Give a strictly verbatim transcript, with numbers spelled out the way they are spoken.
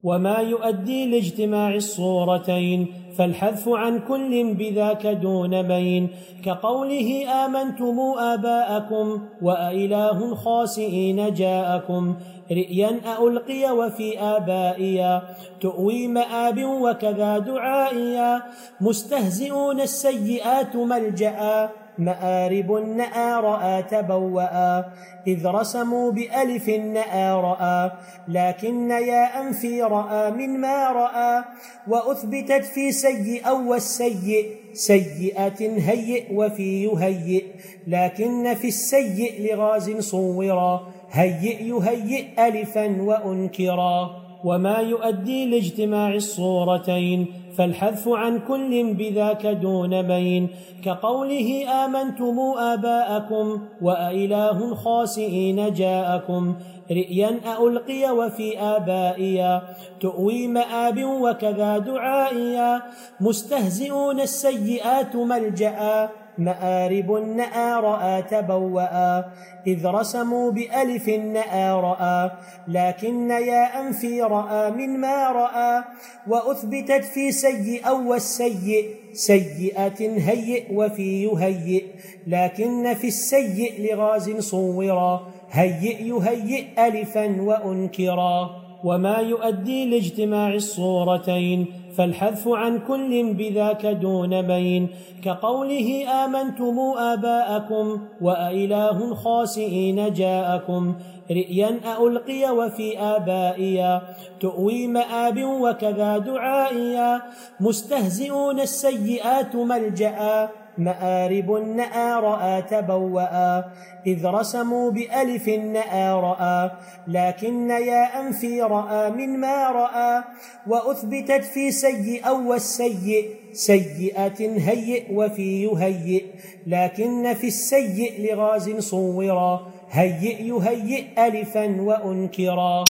وما يؤدي لاجتماع الصورتين فالحذف عن كل بذاك دون بين، كقوله آمنتم آباءكم وأإله خاسئين جاءكم، رئيا ألقي وفي آبائيا تؤوي مآب وكذا دعائيا، مستهزئون السيئات ملجأ مآرب النأى رأى تبوأ، إذ رسموا بألف النأى رأى لكن ياء في رأى من ما رأى، وأثبتت في سيئا والسيئ سيئة هيئ وفي يهيئ، لكن في السيئ لغاز صورا هيئ يهيئ ألفا وأنكرا. وما يؤدي لاجتماع الصورتين فالحذف عن كل بذاك دون بين، كقوله آمنتم آباءكم وأإله خاسئين جاءكم، رئيا ألقي وفي آبائيا تؤوي مآب وكذا دعائيا، مستهزئون السيئات ملجأ مآرب النأى رأى تبوأ، إذ رسموا بألف النأى رأى لكن ياء في رأى من ما رأى، وأثبتت في سيئا والسيئ سيئة هيئ وفي يهيئ، لكن في السيئ لغاز صورا هيئ يهيئ ألفا وأنكرا. وما يؤدي لاجتماع الصورتين فالحذف عن كل بذاك دون بين، كقوله آمنتم آباءكم وأإله خاسئين جاءكم، رئيا ألقي وفي آبائيا تؤوي مآب وكذا دعائيا، مستهزئون السيئات ملجأ مآرب النأى رأى تبوأ، إذ رسموا بألف النأى رأى لكن ياء في رأى من ما رأى، وأثبتت في سيئا والسيئ سيئة هيئ وفي يهيئ، لكن في السيئ لغاز صورا هيئ يهيئ ألفا وأنكرا.